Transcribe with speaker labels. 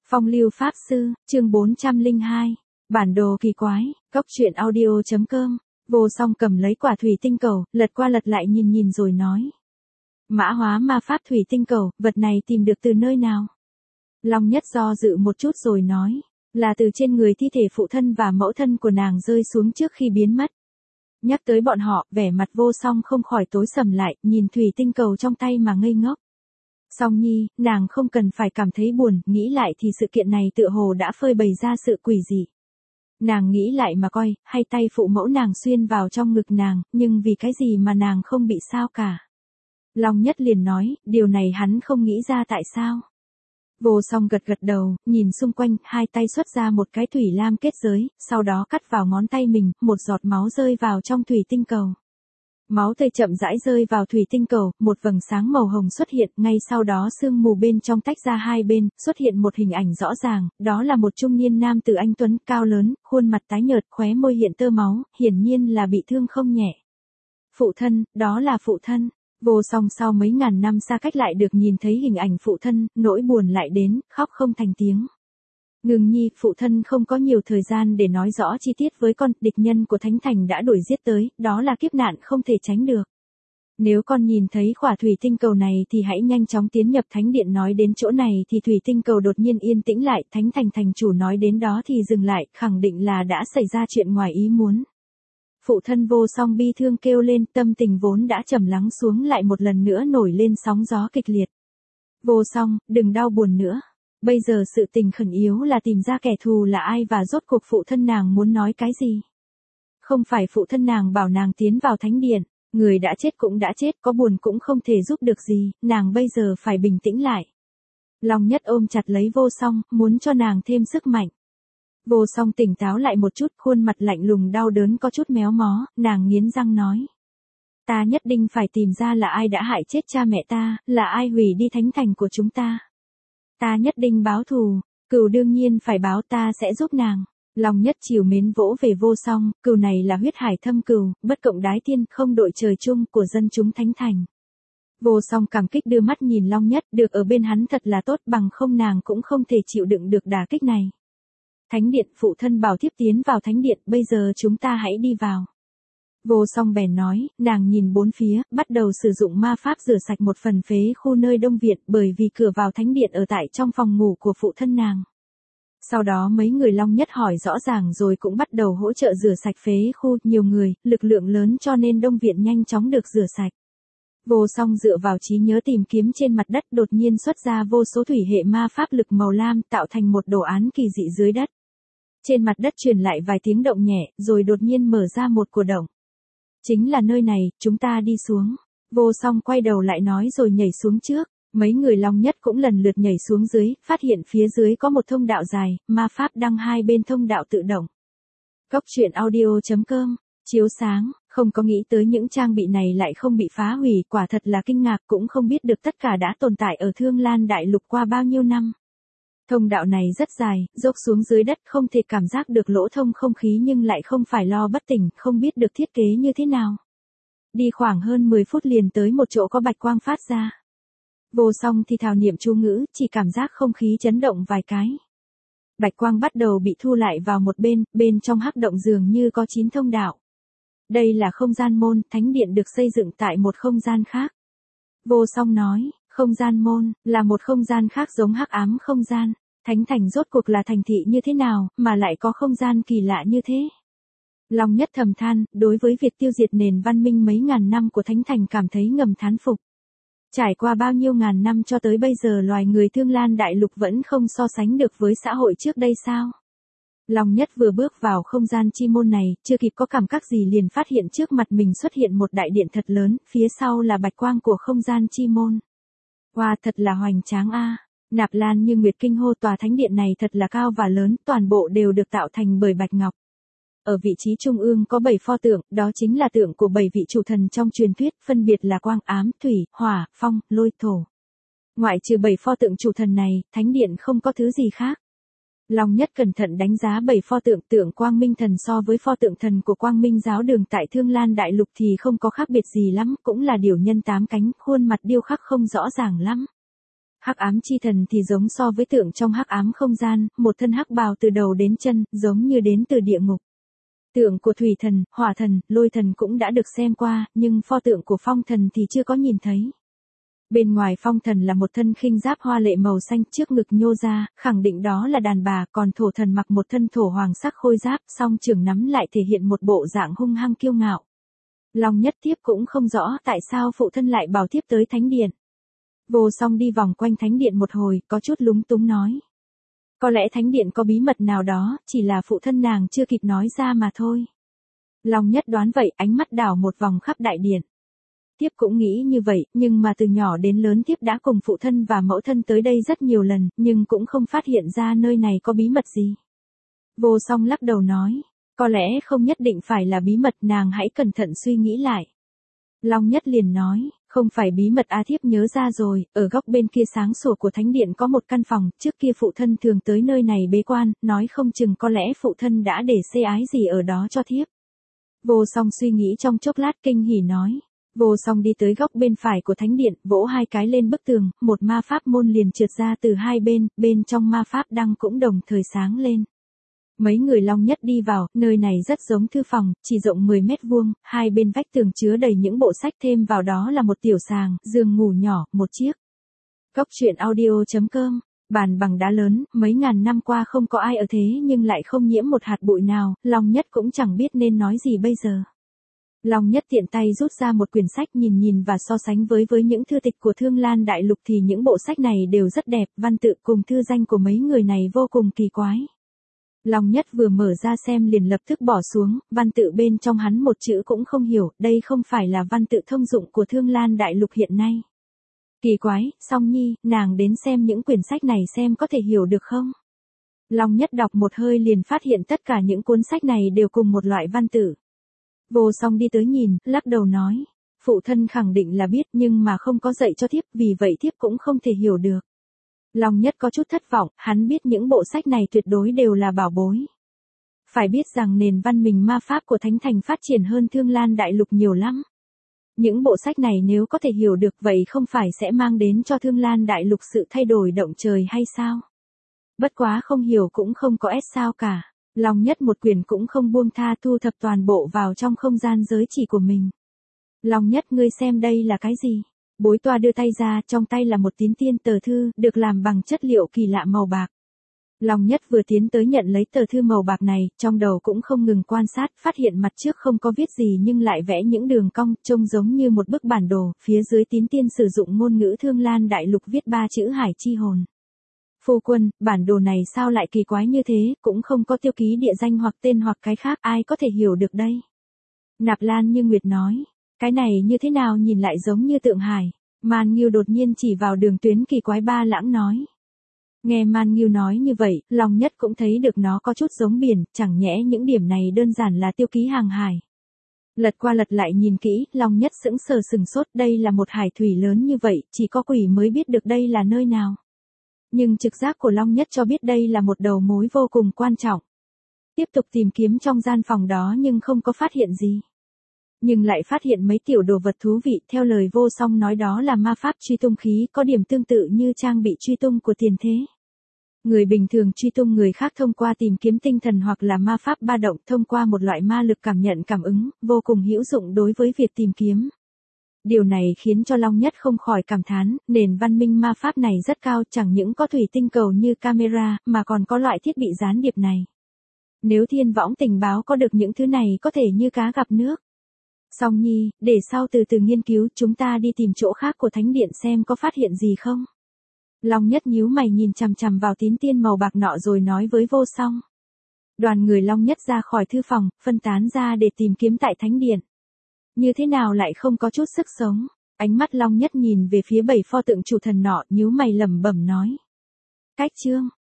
Speaker 1: Phong lưu pháp sư, chương 402. Bản đồ kỳ quái, cốc truyện audio.com. Vô Song cầm lấy quả thủy tinh cầu, lật qua lật lại nhìn rồi nói. Mã hóa ma pháp thủy tinh cầu, vật này tìm được từ nơi nào? Long Nhất do dự một chút rồi nói. Là từ trên người thi thể phụ thân và mẫu thân của nàng rơi xuống trước khi biến mất. Nhắc tới bọn họ, vẻ mặt Vô Song không khỏi tối sầm lại, nhìn thủy tinh cầu trong tay mà ngây ngốc. Song Nhi, nàng không cần phải cảm thấy buồn, nghĩ lại thì sự kiện này tựa hồ đã phơi bày ra sự quỷ dị. Nàng nghĩ lại mà coi, hay tay phụ mẫu nàng xuyên vào trong ngực nàng, nhưng vì cái gì mà nàng không bị sao cả. Long Nhất liền nói, điều này hắn không nghĩ ra tại sao. Vô Song gật đầu, nhìn xung quanh, hai tay xuất ra một cái thủy lam kết giới, sau đó cắt vào ngón tay mình, một giọt máu rơi vào trong thủy tinh cầu. Máu tươi chậm rãi rơi vào thủy tinh cầu, một vầng sáng màu hồng xuất hiện, ngay sau đó sương mù bên trong tách ra hai bên, xuất hiện một hình ảnh rõ ràng, đó là một trung niên nam tử anh tuấn, cao lớn, khuôn mặt tái nhợt, khóe môi hiện tơ máu, hiển nhiên là bị thương không nhẹ. Phụ thân, đó là phụ thân. Vô Song sau mấy ngàn năm xa cách lại được nhìn thấy hình ảnh phụ thân, nỗi buồn lại đến, khóc không thành tiếng. Ngừng Nhi, phụ thân không có nhiều thời gian để nói rõ chi tiết với con, địch nhân của Thánh Thành đã đuổi giết tới, đó là kiếp nạn không thể tránh được. Nếu con nhìn thấy quả thủy tinh cầu này thì hãy nhanh chóng tiến nhập Thánh Điện. Nói đến chỗ này thì thủy tinh cầu đột nhiên yên tĩnh lại, Thánh Thành thành chủ nói đến đó thì dừng lại, khẳng định là đã xảy ra chuyện ngoài ý muốn. Phụ thân Vô Song bi thương kêu lên, tâm tình vốn đã trầm lắng xuống lại một lần nữa nổi lên sóng gió kịch liệt. Vô Song, đừng đau buồn nữa. Bây giờ sự tình khẩn yếu là tìm ra kẻ thù là ai và rốt cuộc phụ thân nàng muốn nói cái gì. Không phải phụ thân nàng bảo nàng tiến vào Thánh Điện, người đã chết cũng đã chết, có buồn cũng không thể giúp được gì, nàng bây giờ phải bình tĩnh lại. Long Nhất ôm chặt lấy Vô Song, muốn cho nàng thêm sức mạnh. Vô Song tỉnh táo lại một chút, khuôn mặt lạnh lùng đau đớn có chút méo mó, nàng nghiến răng nói. Ta nhất định phải tìm ra là ai đã hại chết cha mẹ ta, là ai hủy đi Thánh Thành của chúng ta. Ta nhất định báo thù, cừu đương nhiên phải báo, ta sẽ giúp nàng. Long Nhất trìu mến vỗ về Vô Song, cừu này là huyết hải thâm cừu, bất cộng đái thiên, không đội trời chung của dân chúng Thánh Thành. Vô Song cảm kích đưa mắt nhìn Long Nhất, được ở bên hắn thật là tốt, bằng không nàng cũng không thể chịu đựng được đả kích này. Thánh Điện, phụ thân bảo thiếp tiến vào Thánh Điện, bây giờ chúng ta hãy đi vào. Vô Song bèn nói, nàng nhìn bốn phía, bắt đầu sử dụng ma pháp rửa sạch một phần phế khu nơi Đông Viện, bởi vì cửa vào Thánh Điện ở tại trong phòng ngủ của phụ thân nàng. Sau đó mấy người Long Nhất hỏi rõ ràng rồi cũng bắt đầu hỗ trợ rửa sạch phế khu, nhiều người, lực lượng lớn cho nên Đông Viện nhanh chóng được rửa sạch. Vô Song dựa vào trí nhớ tìm kiếm trên mặt đất, đột nhiên xuất ra vô số thủy hệ ma pháp lực màu lam tạo thành một đồ án kỳ dị dưới đất. Trên mặt đất truyền lại vài tiếng động nhẹ, rồi đột nhiên mở ra một cửa động. Chính là nơi này, chúng ta đi xuống. Vô Song quay đầu lại nói rồi nhảy xuống trước. Mấy người Long Nhất cũng lần lượt nhảy xuống dưới, phát hiện phía dưới có một thông đạo dài, ma pháp đăng hai bên thông đạo tự động. Cốc truyện audio.com. Chiếu sáng, không có nghĩ tới những trang bị này lại không bị phá hủy, quả thật là kinh ngạc, cũng không biết được tất cả đã tồn tại ở Thương Lan Đại Lục qua bao nhiêu năm. Thông đạo này rất dài, dốc xuống dưới đất, không thể cảm giác được lỗ thông không khí nhưng lại không phải lo bất tỉnh, không biết được thiết kế như thế nào. Đi khoảng hơn 10 phút liền tới một chỗ có bạch quang phát ra. Vô Song thì thào niệm chú ngữ, chỉ cảm giác không khí chấn động vài cái. Bạch quang bắt đầu bị thu lại vào một bên, bên trong hắc động dường như có 9 thông đạo. Đây là không gian môn, Thánh Điện được xây dựng tại một không gian khác. Vô Song nói, không gian môn, là một không gian khác giống hắc ám không gian. Thánh Thành rốt cuộc là thành thị như thế nào, mà lại có không gian kỳ lạ như thế. Long Nhất thầm than, đối với việc tiêu diệt nền văn minh mấy ngàn năm của Thánh Thành cảm thấy ngầm thán phục. Trải qua bao nhiêu ngàn năm cho tới bây giờ loài người Thương Lan Đại Lục vẫn không so sánh được với xã hội trước đây sao? Long Nhất vừa bước vào không gian chi môn này, chưa kịp có cảm giác gì liền phát hiện trước mặt mình xuất hiện một đại điện thật lớn, phía sau là bạch quang của không gian chi môn. Wow, thật là hoành tráng a. Nạp Lan Như Nguyệt kinh hô, tòa thánh điện này thật là cao và lớn, toàn bộ đều được tạo thành bởi bạch ngọc. Ở vị trí trung ương có 7 pho tượng, đó chính là tượng của 7 vị chủ thần trong truyền thuyết, phân biệt là quang, ám, thủy, hỏa, phong, lôi, thổ. Ngoại trừ 7 pho tượng chủ thần này, thánh điện không có thứ gì khác. Long Nhất cẩn thận đánh giá 7 pho tượng, tượng Quang Minh Thần so với pho tượng thần của Quang Minh giáo đường tại Thương Lan Đại Lục thì không có khác biệt gì lắm, cũng là điểu nhân 8 cánh, khuôn mặt điêu khắc không rõ ràng lắm. Hắc ám chi thần thì giống so với tượng trong hắc ám không gian, một thân hắc bào từ đầu đến chân, giống như đến từ địa ngục. Tượng của thủy thần, hỏa thần, lôi thần cũng đã được xem qua, nhưng pho tượng của phong thần thì chưa có nhìn thấy. Bên ngoài phong thần là một thân khinh giáp hoa lệ màu xanh, trước ngực nhô ra, khẳng định đó là đàn bà, còn thổ thần mặc một thân thổ hoàng sắc khôi giáp, song trường nắm lại thể hiện một bộ dạng hung hăng kiêu ngạo. Long Nhất Thiếp cũng không rõ tại sao phụ thân lại bảo thiếp tới thánh điện. Vô Song đi vòng quanh thánh điện một hồi, có chút lúng túng nói. Có lẽ thánh điện có bí mật nào đó, chỉ là phụ thân nàng chưa kịp nói ra mà thôi. Long Nhất đoán vậy, ánh mắt đảo một vòng khắp đại điện. Thiếp cũng nghĩ như vậy, nhưng mà từ nhỏ đến lớn thiếp đã cùng phụ thân và mẫu thân tới đây rất nhiều lần, nhưng cũng không phát hiện ra nơi này có bí mật gì. Vô Song lắc đầu nói, có lẽ không nhất định phải là bí mật, nàng hãy cẩn thận suy nghĩ lại. Long Nhất liền nói, không phải bí mật à, thiếp nhớ ra rồi, ở góc bên kia sáng sủa của thánh điện có một căn phòng, trước kia phụ thân thường tới nơi này bế quan, nói không chừng có lẽ phụ thân đã để xê ái gì ở đó cho thiếp. Vô Song suy nghĩ trong chốc lát kinh hỉ nói. Vô Song đi tới góc bên phải của thánh điện, vỗ hai cái lên bức tường, một ma pháp môn liền trượt ra từ hai bên, bên trong ma pháp đăng cũng đồng thời sáng lên. Mấy người Long Nhất đi vào, nơi này rất giống thư phòng, chỉ rộng 10 mét vuông, hai bên vách tường chứa đầy những bộ sách, thêm vào đó là một tiểu sàng, giường ngủ nhỏ, một chiếc. Góc truyện audio.com, bàn bằng đá lớn, mấy ngàn năm qua không có ai ở thế nhưng lại không nhiễm một hạt bụi nào, Long Nhất cũng chẳng biết nên nói gì bây giờ. Long Nhất tiện tay rút ra một quyển sách, nhìn và so sánh với những thư tịch của Thương Lan Đại Lục thì những bộ sách này đều rất đẹp, văn tự cùng thư danh của mấy người này vô cùng kỳ quái. Long Nhất vừa mở ra xem liền lập tức bỏ xuống, văn tự bên trong hắn một chữ cũng không hiểu, đây không phải là văn tự thông dụng của Thương Lan Đại Lục hiện nay. Kỳ quái, Song Nhi, nàng đến xem những quyển sách này xem có thể hiểu được không? Long Nhất đọc một hơi liền phát hiện tất cả những cuốn sách này đều cùng một loại văn tự. Vô Song đi tới nhìn, lắc đầu nói, phụ thân khẳng định là biết nhưng mà không có dạy cho thiếp, vì vậy thiếp cũng không thể hiểu được. Long Nhất có chút thất vọng, hắn biết những bộ sách này tuyệt đối đều là bảo bối. Phải biết rằng nền văn minh ma pháp của Thánh Thành phát triển hơn Thương Lan Đại Lục nhiều lắm. Những bộ sách này nếu có thể hiểu được vậy không phải sẽ mang đến cho Thương Lan Đại Lục sự thay đổi động trời hay sao? Bất quá không hiểu cũng không có sao cả. Long Nhất một quyển cũng không buông tha, thu thập toàn bộ vào trong không gian giới chỉ của mình. Long Nhất, ngươi xem đây là cái gì? Bối Toa đưa tay ra, trong tay là một tín tiên tờ thư, được làm bằng chất liệu kỳ lạ màu bạc. Long Nhất vừa tiến tới nhận lấy tờ thư màu bạc này, trong đầu cũng không ngừng quan sát, phát hiện mặt trước không có viết gì nhưng lại vẽ những đường cong, trông giống như một bức bản đồ, phía dưới tín tiên sử dụng ngôn ngữ Thương Lan Đại Lục viết 3 chữ Hải Chi Hồn. Phu quân, bản đồ này sao lại kỳ quái như thế, cũng không có tiêu ký địa danh hoặc tên hoặc cái khác, ai có thể hiểu được đây? Nạp Lan Như Nguyệt nói, cái này như thế nào nhìn lại giống như tượng hải. Man Nghiêu đột nhiên chỉ vào đường tuyến kỳ quái Ba Lãng nói. Nghe Man Nghiêu nói như vậy, Long Nhất cũng thấy được nó có chút giống biển, chẳng nhẽ những điểm này đơn giản là tiêu ký hàng hải. Lật qua lật lại nhìn kỹ, Long Nhất sững sốt, đây là một hải thủy lớn như vậy, chỉ có quỷ mới biết được đây là nơi nào. Nhưng trực giác của Long Nhất cho biết đây là một đầu mối vô cùng quan trọng. Tiếp tục tìm kiếm trong gian phòng đó nhưng không có phát hiện gì. Nhưng lại phát hiện mấy tiểu đồ vật thú vị, theo lời Vô Song nói đó là ma pháp truy tung khí, có điểm tương tự như trang bị truy tung của tiền thế. Người bình thường truy tung người khác thông qua tìm kiếm tinh thần hoặc là ma pháp ba động, thông qua một loại ma lực cảm nhận cảm ứng, vô cùng hữu dụng đối với việc tìm kiếm. Điều này khiến cho Long Nhất không khỏi cảm thán, nền văn minh ma pháp này rất cao, chẳng những có thủy tinh cầu như camera, mà còn có loại thiết bị gián điệp này. Nếu Thiên Võng tình báo có được những thứ này có thể như cá gặp nước. Song Nhi, để sau từ từ nghiên cứu, chúng ta đi tìm chỗ khác của thánh điện xem có phát hiện gì không. Long Nhất nhíu mày nhìn chằm chằm vào tín tiên màu bạc nọ rồi nói với Vô Song. Đoàn người Long Nhất ra khỏi thư phòng, phân tán ra để tìm kiếm tại thánh điện. Như thế nào lại không có chút sức sống? Ánh mắt Long Nhất nhìn về phía 7 pho tượng chủ thần nọ, nhíu mày lẩm bẩm nói. Cách chương